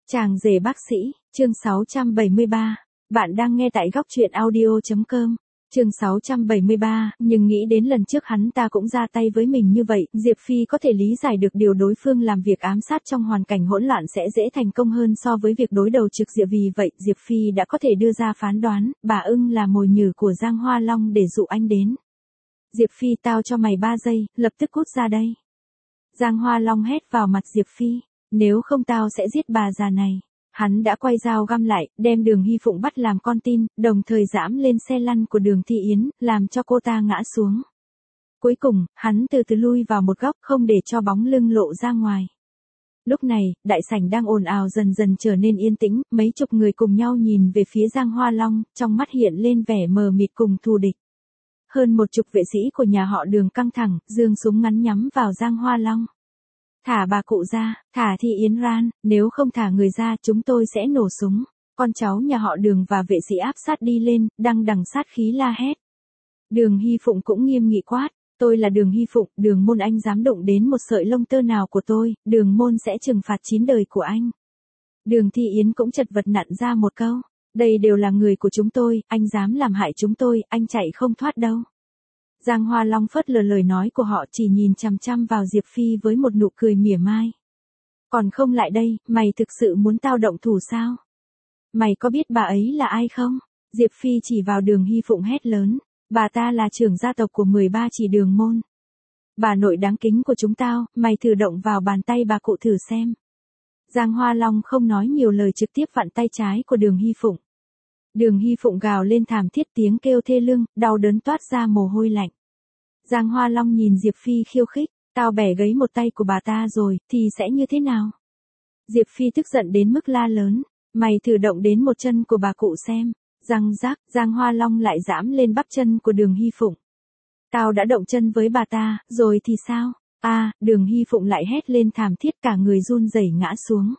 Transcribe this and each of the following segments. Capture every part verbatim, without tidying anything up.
Chàng rể bác sĩ, chương sáu trăm bảy mươi ba. Bạn đang nghe tại góc truyện audio chấm com. Chương sáu trăm bảy mươi ba, nhưng nghĩ đến lần trước hắn ta cũng ra tay với mình như vậy, Diệp Phi có thể lý giải được điều đối phương làm việc ám sát trong hoàn cảnh hỗn loạn sẽ dễ thành công hơn so với việc đối đầu trực diện, vì vậy Diệp Phi đã có thể đưa ra phán đoán, bà ưng là mồi nhử của Giang Hoa Long để dụ anh đến. Diệp Phi, tao cho mày ba giây, lập tức cút ra đây. Giang Hoa Long hét vào mặt Diệp Phi, nếu không tao sẽ giết bà già này. Hắn đã quay dao găm lại, đem Đường Hy Phụng bắt làm con tin, đồng thời giẫm lên xe lăn của Đường Thị Yến, làm cho cô ta ngã xuống. Cuối cùng, hắn từ từ lui vào một góc, không để cho bóng lưng lộ ra ngoài. Lúc này, đại sảnh đang ồn ào dần dần trở nên yên tĩnh, mấy chục người cùng nhau nhìn về phía Giang Hoa Long, trong mắt hiện lên vẻ mờ mịt cùng thù địch. Hơn một chục vệ sĩ của nhà họ Đường căng thẳng, giương súng ngắn nhắm vào Giang Hoa Long. Thả bà cụ ra, thả Thị Yến ran, nếu không thả người ra chúng tôi sẽ nổ súng. Con cháu nhà họ Đường và vệ sĩ áp sát đi lên, đằng đằng sát khí la hét. Đường Hy Phụng cũng nghiêm nghị quát, tôi là Đường Hy Phụng, Đường môn anh dám động đến một sợi lông tơ nào của tôi, Đường môn sẽ trừng phạt chín đời của anh. Đường Thị Yến cũng chật vật nặn ra một câu, đây đều là người của chúng tôi, anh dám làm hại chúng tôi, anh chạy không thoát đâu. Giang Hoa Long phớt lờ lời nói của họ, chỉ nhìn chằm chằm vào Diệp Phi với một nụ cười mỉa mai. Còn không lại đây, mày thực sự muốn tao động thủ sao? Mày có biết bà ấy là ai không? Diệp Phi chỉ vào Đường Hy Phụng hét lớn, bà ta là trưởng gia tộc của mười ba chỉ đường môn. Bà nội đáng kính của chúng tao, mày thử động vào bàn tay bà cụ thử xem. Giang Hoa Long không nói nhiều lời, trực tiếp vặn tay trái của Đường Hy Phụng. Đường Hy Phụng gào lên thảm thiết, tiếng kêu thê lương, đau đớn toát ra mồ hôi lạnh. Giang Hoa Long nhìn Diệp Phi khiêu khích, tao bẻ gãy một tay của bà ta rồi, thì sẽ như thế nào? Diệp Phi tức giận đến mức la lớn, mày thử động đến một chân của bà cụ xem. Răng rác, Giang Hoa Long lại giẫm lên bắp chân của Đường Hy Phụng. Tao đã động chân với bà ta, rồi thì sao? A, à, Đường Hy Phụng lại hét lên thảm thiết, cả người run rẩy ngã xuống.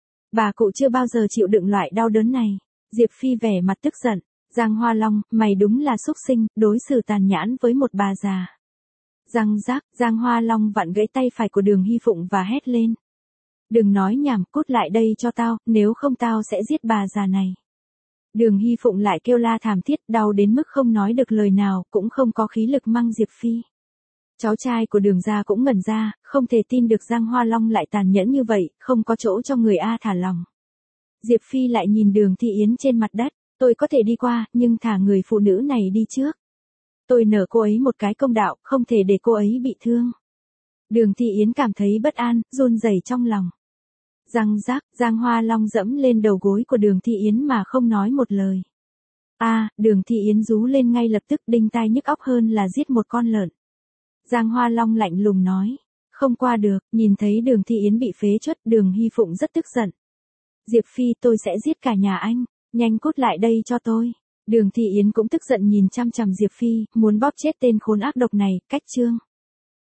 Bà cụ chưa bao giờ chịu đựng loại đau đớn này. Diệp Phi vẻ mặt tức giận, Giang Hoa Long, mày đúng là xúc sinh, đối xử tàn nhẫn với một bà già. Răng rác, Giang Hoa Long vặn gãy tay phải của Đường Hy Phụng và hét lên. Đừng nói nhảm, cút lại đây cho tao, nếu không tao sẽ giết bà già này. Đường Hy Phụng lại kêu la thảm thiết, đau đến mức không nói được lời nào, cũng không có khí lực mang Diệp Phi. Cháu trai của Đường gia cũng ngẩn ra, không thể tin được Giang Hoa Long lại tàn nhẫn như vậy, không có chỗ cho người A thả lòng. Diệp Phi lại nhìn Đường Thị Yến trên mặt đất, tôi có thể đi qua, nhưng thả người phụ nữ này đi trước. Tôi nợ cô ấy một cái công đạo, không thể để cô ấy bị thương. Đường Thị Yến cảm thấy bất an, run rẩy trong lòng. Răng rác, Giang Hoa Long dẫm lên đầu gối của Đường Thị Yến mà không nói một lời. A, à, Đường Thị Yến rú lên ngay lập tức, đinh tai nhức óc hơn là giết một con lợn. Giang Hoa Long lạnh lùng nói, không qua được, nhìn thấy Đường Thị Yến bị phế truất, Đường Hy Phụng rất tức giận. Diệp Phi, tôi sẽ giết cả nhà anh, nhanh cút lại đây cho tôi. Đường Thị Yến cũng tức giận nhìn chăm chằm Diệp Phi, muốn bóp chết tên khốn ác độc này, cách chương.